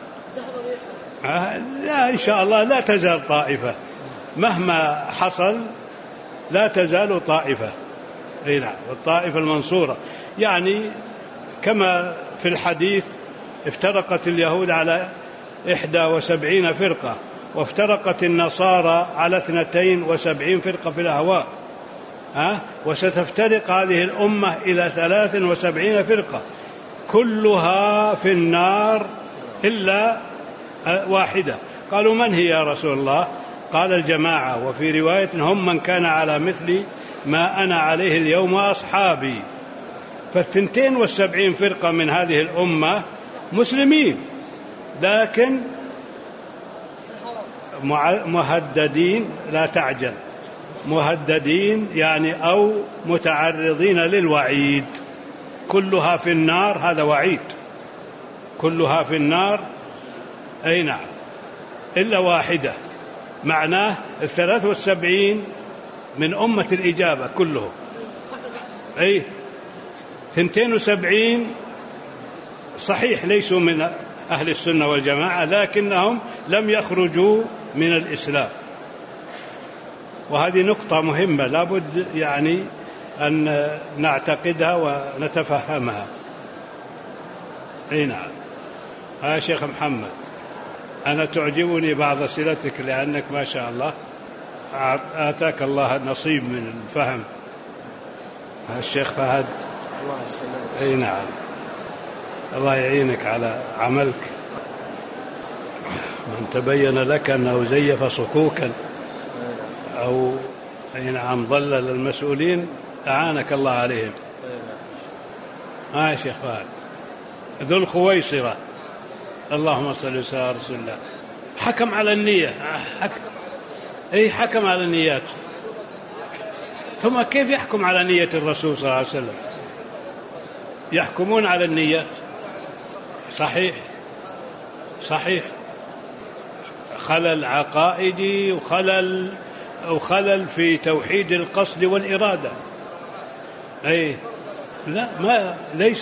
Speaker 1: لا إن شاء الله لا تزال طائفة، مهما حصل لا تزال طائفة. نعم، والطائفة المنصورة. يعني كما في الحديث: افترقت اليهود على 71 فرقة، وافترقت النصارى على 72 فرقة في الأهواء، وستفترق هذه الأمة إلى 73 فرقة كلها في النار إلا واحدة. قالوا: من هي يا رسول الله؟ قال: الجماعة، وفي رواية: هم من كان على مثل ما أنا عليه اليوم وأصحابي. ف72 فرقة من هذه الأمة مسلمين، لكن مهددين، لا تعجل، مهددين يعني أو متعرضين للوعيد. كلها في النار، هذا وعيد، كلها في النار. أي نعم، إلا واحدة. معناه 73 من أمة الإجابة كلهم. أي 72 صحيح ليسوا من أهل السنة والجماعة، لكنهم لم يخرجوا من الإسلام، وهذه نقطة مهمة لابد يعني أن نعتقدها ونتفهمها. أي نعم. يا شيخ محمد، أنا تعجبني بعض أسئلتك لأنك ما شاء الله آتاك الله نصيب من الفهم. الشيخ فهد،
Speaker 2: الله يسلمك.
Speaker 1: أي نعم، الله يعينك على عملك. من تبين لك أنه زيف صكوكا أو أي نعم ضلل المسؤولين أعانك الله عليهم. يا شيخ فهد، ذو الخويصرة اللهم صل وسلم على رسول الله حكم على النية، حكم على النيات، ثم كيف يحكم على نية الرسول صلى الله عليه وسلم؟ يحكمون على النيات. صحيح خلل عقائدي وخلل في توحيد القصد والإرادة. لا، ما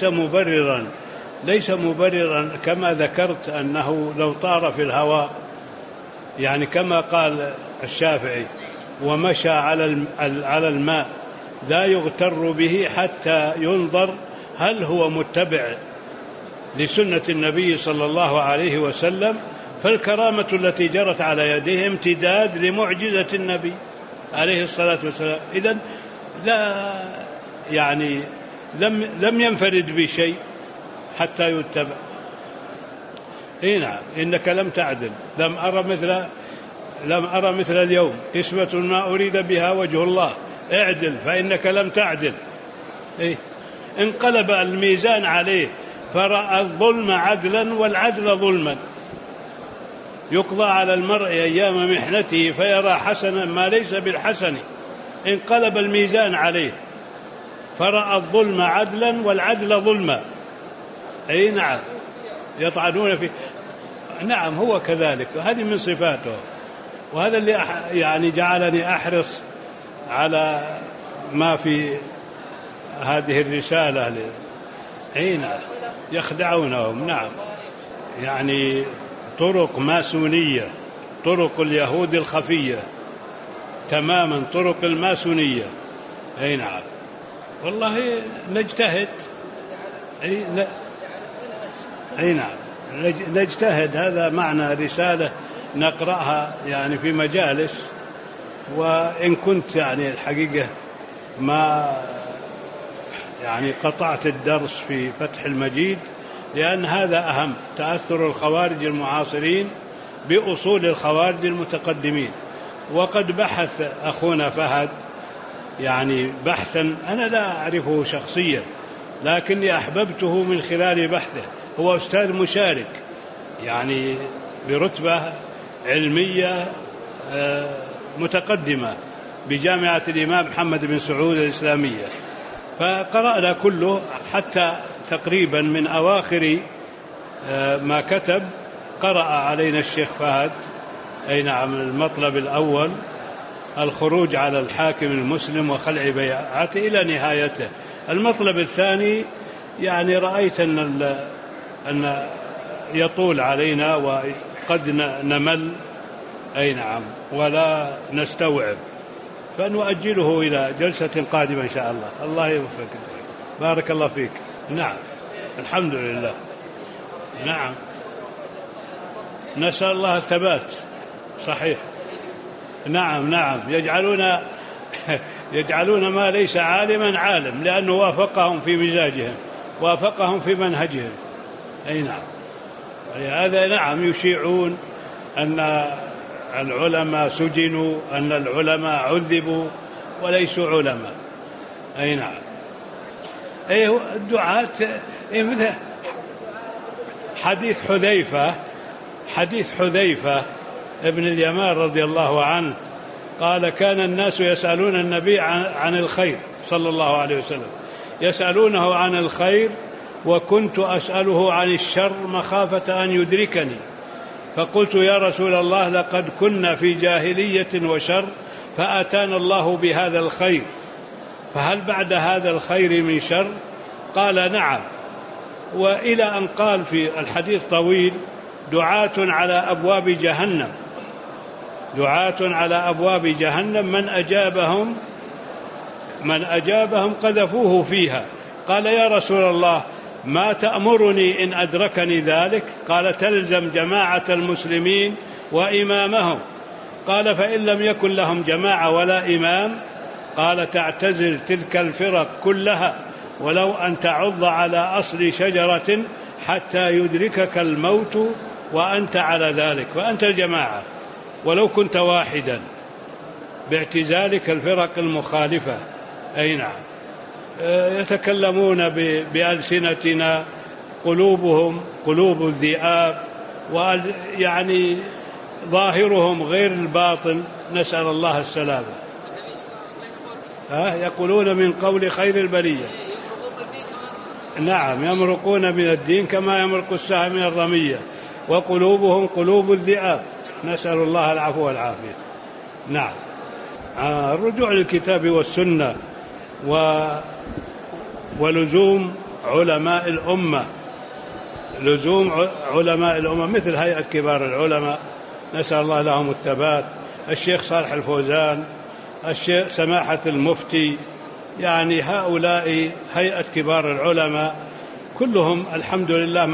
Speaker 1: ليس مبررا كما ذكرت أنه لو طار في الهواء، يعني كما قال الشافعي ومشى على الماء لا يغتر به حتى ينظر هل هو متبع لسنة النبي صلى الله عليه وسلم، فالكرامة التي جرت على يديه امتداد لمعجزة النبي عليه الصلاة والسلام. إذن لا يعني لم ينفرد بشيء حتى يتبع. نعم، إنك لم تعدل. لم أرى مثل اليوم قسمة ما أريد بها وجه الله، اعدل فإنك لم تعدل. انقلب الميزان عليه فرأى الظلم عدلا والعدل ظلما. يقضى على المرء أيام محنته فيرى حسنا ما ليس بالحسن. انقلب الميزان عليه فرأى الظلم عدلا والعدل ظلما. نعم، يطعنون فيه. نعم، هو كذلك، وهذه من صفاته، وهذا اللي يعني جعلني أحرص على ما في هذه الرسالة. نعم، يخدعونهم. نعم، يعني طرق ماسونية، طرق اليهود الخفية تماما، طرق الماسونية. نعم، والله نجتهد. نعم، نجتهد. هذا معنى رسالة نقرأها يعني في مجالس، وإن كنت يعني الحقيقة ما يعني قطعت الدرس في فتح المجيد، لأن هذا أهم، تأثر الخوارج المعاصرين بأصول الخوارج المتقدمين. وقد بحث أخونا فهد يعني بحثا أنا لا أعرفه شخصيا، لكني أحببته من خلال بحثه. هو أستاذ مشارك يعني برتبة علمية متقدمة بجامعة الإمام محمد بن سعود الإسلامية، فقرأنا كله حتى تقريبا من أواخر ما كتب قرأ علينا الشيخ فهد. نعم، المطلب الأول الخروج على الحاكم المسلم وخلع بيعته إلى نهايته. المطلب الثاني يعني رأيت أن يطول علينا وقد نمل نعم ولا نستوعب، فنؤجله إلى جلسة قادمة إن شاء الله. الله يوفقك، بارك الله فيك. نعم، الحمد لله. نعم، نسأل الله الثبات. صحيح. نعم، يجعلون ما ليس عالما عالم، لأنه وافقهم في مزاجهم، وافقهم في منهجهم. نعم، هذا نعم يشيعون أن العلماء سجنوا، أن العلماء عذبوا وليسوا علماء. نعم، الدعاة مثل حديث حذيفة ابن اليمان رضي الله عنه قال كان الناس يسألون النبي عن الخير صلى الله عليه وسلم، يسألونه عن الخير وكنت أسأله عن الشر مخافة أن يدركني، فقلت يا رسول الله لقد كنا في جاهلية وشر فأتانا الله بهذا الخير، فهل بعد هذا الخير من شر؟ قال نعم. وإلى أن قال في الحديث طويل: دعاة على أبواب جهنم، دعاة على أبواب جهنم من أجابهم قذفوه فيها. قال: يا رسول الله، ما تأمرني إن أدركني ذلك؟ قال: تلزم جماعة المسلمين وإمامهم. قال: فإن لم يكن لهم جماعة ولا إمام؟ قال: تعتزل تلك الفرق كلها، ولو أن تعض على أصل شجرة حتى يدركك الموت وأنت على ذلك، فأنت الجماعة ولو كنت واحدا، باعتزالك الفرق المخالفة. أي نعم. يتكلمون بألسنتنا، قلوبهم قلوب الذئاب، يعني ظاهرهم غير الباطن، نسأل الله السلامة. يقولون من قول خير البرية. نعم، يمرقون من الدين كما يمرق السهم من الرمية، وقلوبهم قلوب الذئاب، نسأل الله العفو والعافية. نعم. الرجوع للكتاب والسنة ولزوم علماء الأمة، لزوم علماء الأمة مثل هيئة كبار العلماء، نسأل الله لهم الثبات، الشيخ صالح الفوزان، الشيخ سماحة المفتي، يعني هؤلاء هيئة كبار العلماء كلهم الحمد لله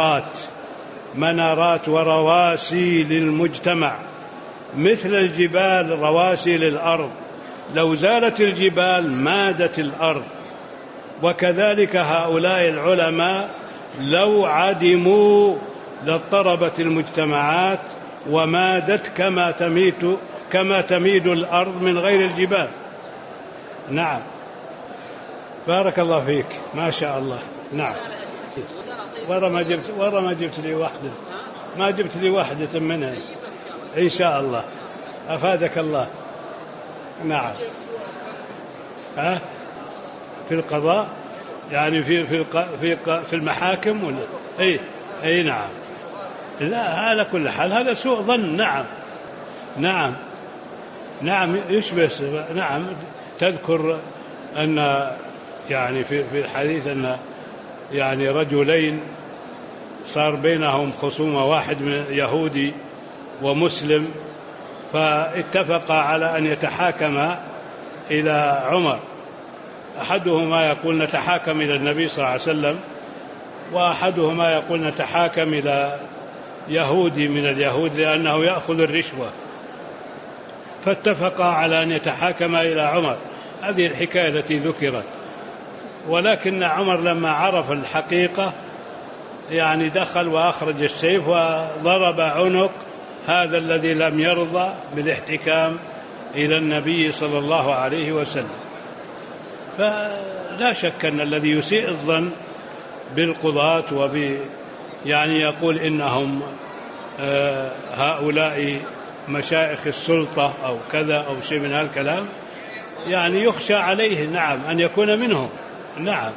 Speaker 1: منارات ورواسي للمجتمع، مثل الجبال رواسي للأرض، لو زالت الجبال مادت الأرض. وكذلك هؤلاء العلماء لو عدموا لاضطربت المجتمعات ومادت كما تميد الأرض من غير الجبال. نعم. بارك الله فيك، ما شاء الله. نعم. ورا ما جبت لي واحدة، ما جبت لي واحدة منها. إن شاء الله أفادك الله. نعم. في القضاء يعني في المحاكم ولا؟ أي نعم. لا، على كل حال هذا سوء ظن. نعم يشبه. نعم. تذكر أن يعني في الحديث أن يعني رجلين صار بينهم خصومة، واحد من يهودي ومسلم، فاتفقا على أن يتحاكما إلى عمر. أحدهما يقول نتحاكم إلى النبي صلى الله عليه وسلم، وأحدهما يقول نتحاكم إلى يهودي من اليهود لأنه يأخذ الرشوة. فاتفقا على أن يتحاكما إلى عمر. هذه الحكاية التي ذكرت. ولكن عمر لما عرف الحقيقة يعني دخل وأخرج السيف وضرب عنق هذا الذي لم يرضى بالاحتكام إلى النبي صلى الله عليه وسلم. فلا شك أن الذي يسيء الظن بالقضاة يعني يقول إنهم هؤلاء مشايخ السلطة أو كذا أو شيء من هالكلام، يعني يخشى عليه نعم أن يكون منهم. نعم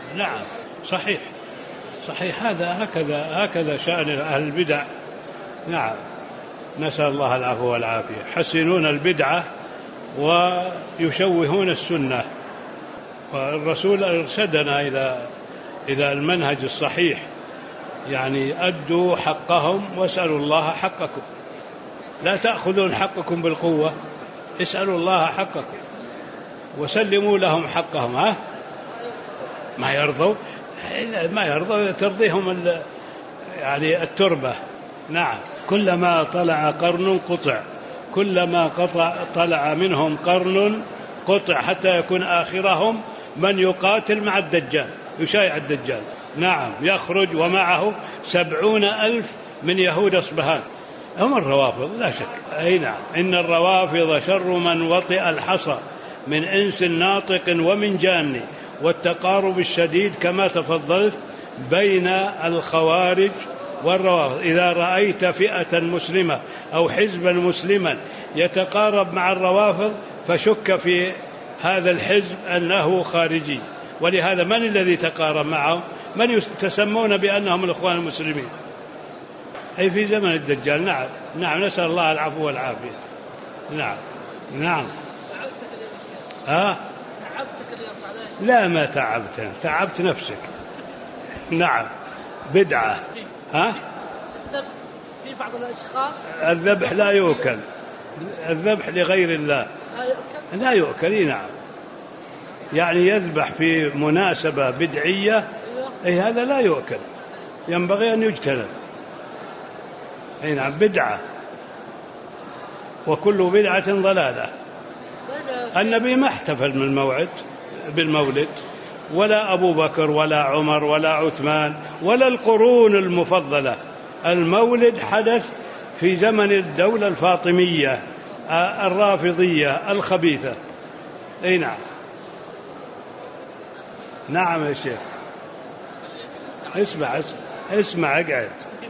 Speaker 1: صحيح هذا هكذا شأن أهل البدع. نعم، نسأل الله العفو والعافية. يحسنون البدعة ويشوهون السنة. والرسول أرشدنا إلى المنهج الصحيح، يعني أدوا حقهم واسألوا الله حقكم، لا تأخذون حقكم بالقوة، اسألوا الله حقكم وسلموا لهم حقهم. ما يرضوا ترضيهم يعني التربة. نعم. كلما طلع قرن قطع، كلما طلع منهم قرن قطع، حتى يكون آخرهم من يقاتل مع الدجال، يشايع الدجال. نعم، يخرج ومعه 70,000 من يهود أصبهان، هم الروافض لا شك. أي نعم. إن الروافض شر من وطئ الحصى من إنس ناطق ومن جان، والتقارب الشديد كما تفضلت بين الخوارج والروافض. إذا رأيت فئة مسلمة أو حزبا مسلما يتقارب مع الروافض فشك في هذا الحزب أنه خارجي. ولهذا من الذي تقارب معهم؟ من يتسمون بأنهم الإخوان المسلمين، أي في زمن الدجال. نعم نسأل الله العفو والعافية. نعم
Speaker 3: تعبتك اليوم عليه؟
Speaker 1: لا ما تعبت، تعبت نفسك. نعم بدعة.
Speaker 3: الذبح في بعض الأشخاص
Speaker 1: الذبح لا يؤكل، الذبح لغير الله لا يؤكل. نعم يعني يذبح في مناسبة بدعية، هذا لا يؤكل، ينبغي أن يجتنب. نعم بدعة، وكل بدعة ضلالة. النبي ما احتفل بالمولد، ولا أبو بكر ولا عمر ولا عثمان ولا القرون المفضلة. المولد حدث في زمن الدولة الفاطمية الرافضية الخبيثة. نعم. نعم يا شيخ. اسمع اقعد.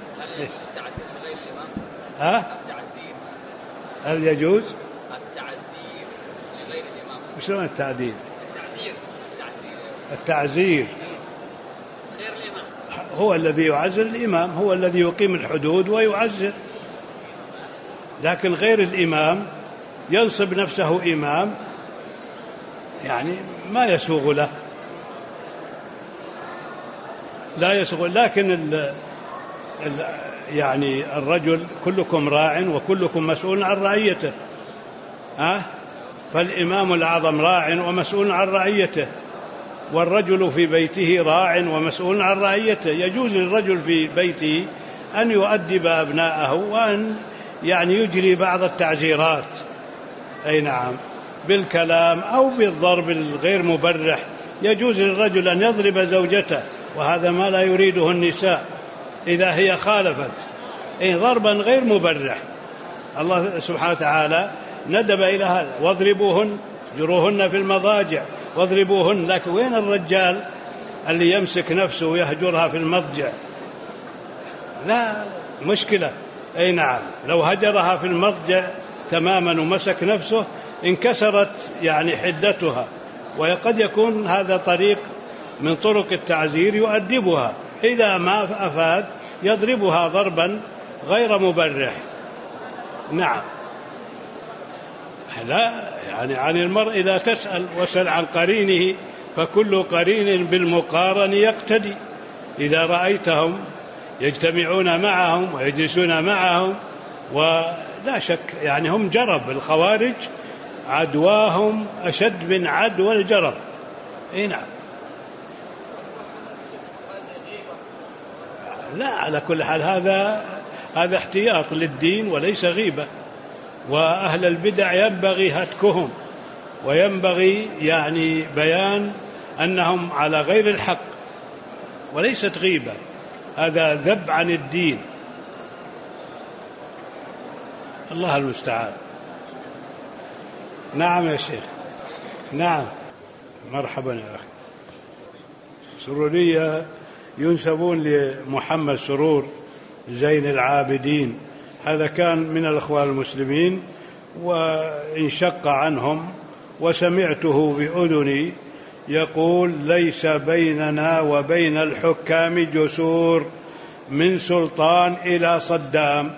Speaker 1: هل يجوز
Speaker 4: التعزير لغير الإمام؟
Speaker 1: شلون التعديل؟
Speaker 4: التعزير
Speaker 1: غير الإمام هو الذي يعزر، الإمام هو الذي يقيم الحدود ويعزر، لكن غير الإمام ينصب نفسه إمام، يعني ما يسوغ له، لا يسوغ. لكن يعني الرجل كلكم راع وكلكم مسؤول عن رعيته. فالإمام الأعظم راع ومسؤول عن رعيته، والرجل في بيته راع ومسؤول عن رعيته. يجوز للرجل في بيته أن يؤدب أبناءه، وأن يعني يجري بعض التعزيرات، نعم، بالكلام أو بالضرب الغير مبرح. يجوز للرجل أن يضرب زوجته، وهذا ما لا يريده النساء إذا هي خالفت، ضربا غير مبرح. الله سبحانه وتعالى ندب إلى هذا: واضربوهن، جروهن في المضاجع واضربوهن. لكن وين الرجال اللي يمسك نفسه ويهجرها في المضجع؟ لا، مشكلة. نعم، لو هجرها في المضجع تماما ومسك نفسه انكسرت يعني حدتها، وقد يكون هذا طريق من طرق التعزير يؤدبها. إذا ما أفاد يضربها ضربا غير مبرح. نعم. لا يعني عن المرء لا تسأل، وسل عن قرينه، فكل قرين بالمقارن يقتدي. إذا رأيتهم يجتمعون معهم ويجلسون معهم، ولا شك يعني هم جرب. الخوارج عدواهم أشد من عدوى الجرب. نعم. لا، على كل حال هذا احتياط للدين وليس غيبة. وأهل البدع ينبغي هتكهم، وينبغي يعني بيان أنهم على غير الحق، وليست غيبة، هذا ذب عن الدين. الله المستعان. نعم يا شيخ. نعم، مرحبا يا أخي. سرورية ينسبون لمحمد سرور زين العابدين، هذا كان من الأخوان المسلمين، وانشق عنهم، وسمعته بأذني يقول: ليس بيننا وبين الحكام جسور، من سلطان إلى صدام.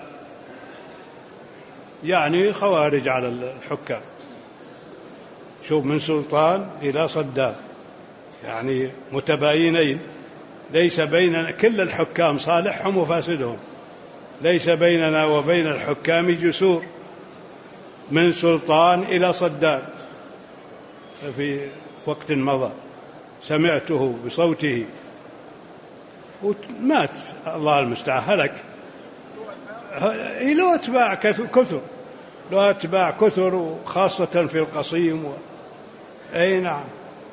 Speaker 1: يعني خوارج على الحكام. شوف، من سلطان إلى صدام، يعني متباينين. ليس بيننا، كل الحكام صالحهم وفاسدهم، ليس بيننا وبين الحكام جسور، من سلطان إلى صدام. في وقت مضى سمعته بصوته ومات، الله المستعان، هلك. له أتباع كثر، له أتباع كثر، وخاصة في القصيم نعم،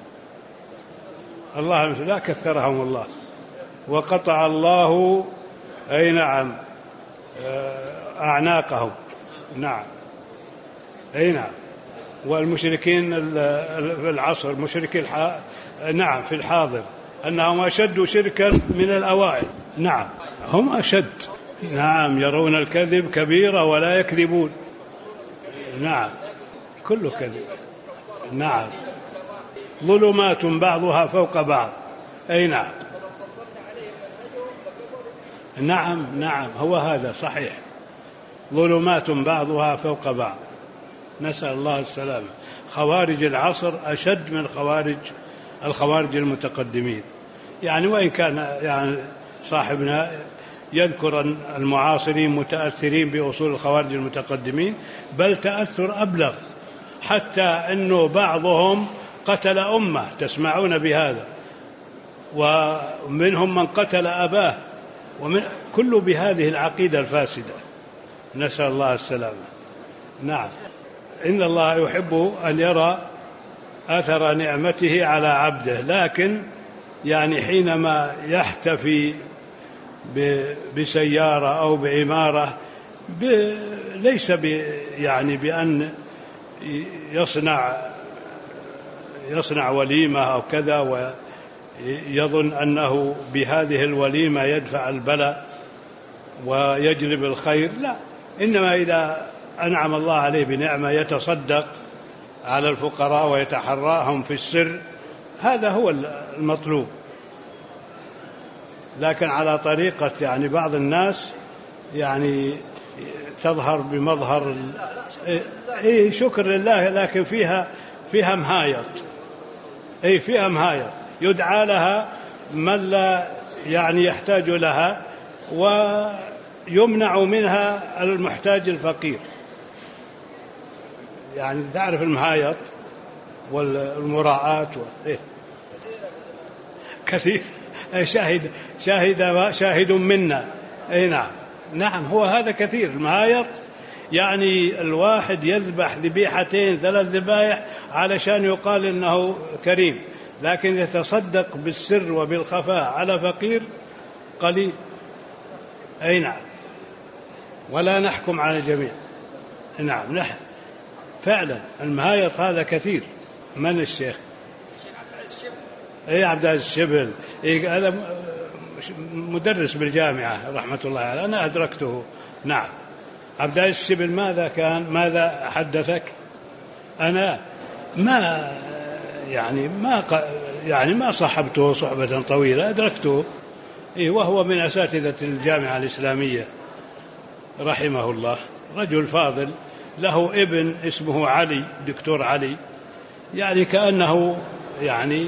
Speaker 1: الله المستعان، لا كثرهم الله، وقطع الله نعم أعناقهم. نعم. نعم. والمشركين في العصر، مشركي نعم في الحاضر، أنهم أشد شركا من الأوائل. نعم، هم أشد. نعم، يرون الكذب كبيرة ولا يكذبون. نعم، كله كذب. نعم، ظلمات بعضها فوق بعض. نعم. نعم. نعم، هو هذا صحيح، ظلمات بعضها فوق بعض، نسأل الله السلامة. خوارج العصر أشد من الخوارج المتقدمين. يعني وإن كان يعني صاحبنا يذكر أن المعاصرين متأثرين بأصول الخوارج المتقدمين، بل تأثر أبلغ، حتى أنه بعضهم قتل أمة، تسمعون بهذا، ومنهم من قتل أباه، كل بهذه العقيدة الفاسدة، نسأل الله السلامة. نعم، إن الله يحب أن يرى أثر نعمته على عبده، لكن يعني حينما يحتفي بسيارة أو بعمارة ليس يعني بأن يصنع وليمة أو كذا ويظن أنه بهذه الوليمة يدفع البلاء ويجلب الخير، لا، إنما إذا أنعم الله عليه بنعمة يتصدق على الفقراء ويتحراهم في السر، هذا هو المطلوب. لكن على طريقة يعني بعض الناس يعني تظهر بمظهر شكر لله، لكن فيها مهايط، فيها مهايط يدعى لها من لا يعني يحتاج لها، ويمنع منها المحتاج الفقير. يعني تعرف المهايط والمراعاة كثير. شاهد منا. نعم هو هذا كثير. المهايط يعني الواحد يذبح ذبيحتين 3 ذبائح علشان يقال إنه كريم، لكن يتصدق بالسر وبالخفاء على فقير قليل. نعم، ولا نحكم على الجميع. نعم، فعلا المهايط هذا كثير. من الشيخ؟ عبد العزيز الشبل، هذا مدرس بالجامعة رحمة الله عليه، أنا أدركته. نعم، عبد العزيز الشبل ماذا حدثك؟ أنا ما صحبته صحبة طويلة، أدركته وهو من أساتذة الجامعة الإسلامية رحمه الله، رجل فاضل، له ابن اسمه علي، دكتور علي، يعني كأنه يعني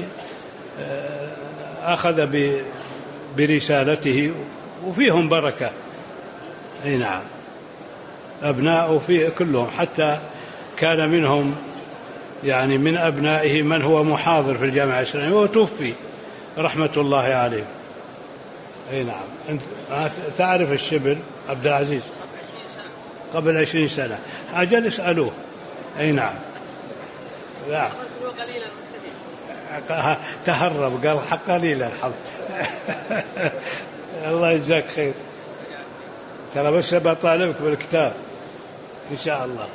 Speaker 1: أخذ برسالته، وفيهم بركة. نعم، أبناءه فيه كلهم، حتى كان منهم يعني من أبنائه من هو محاضر في الجامعة الإسلامية وتوفي رحمة الله عليه. نعم، أنت تعرف الشبل عبد العزيز؟ قبل 20 سنة. أجل اسألوه. نعم، لا تهرب، قال حق قليلا الحمد. الله يجزاك خير، ترى بس بطالبك بالكتاب إن شاء الله.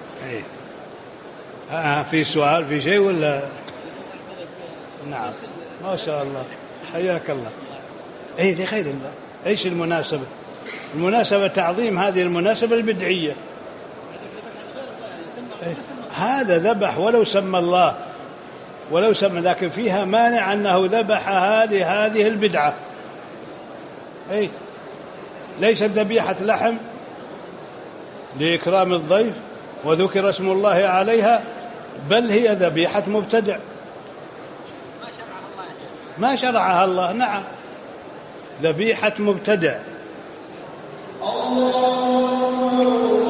Speaker 1: في سؤال في شيء ولا؟ نعم، ما شاء الله، حياك الله. لخير الله. إيش المناسبة؟ المناسبة تعظيم هذه المناسبة البدعية. هذا ذبح ولو سمى الله، لكن فيها مانع أنه ذبح هذه البدعة. ليست ذبيحة لحم لإكرام الضيف وذكر اسم الله عليها، بل هي ذبيحة مبتدع ما شرعها الله. نعم، ذبيحة مبتدع. الله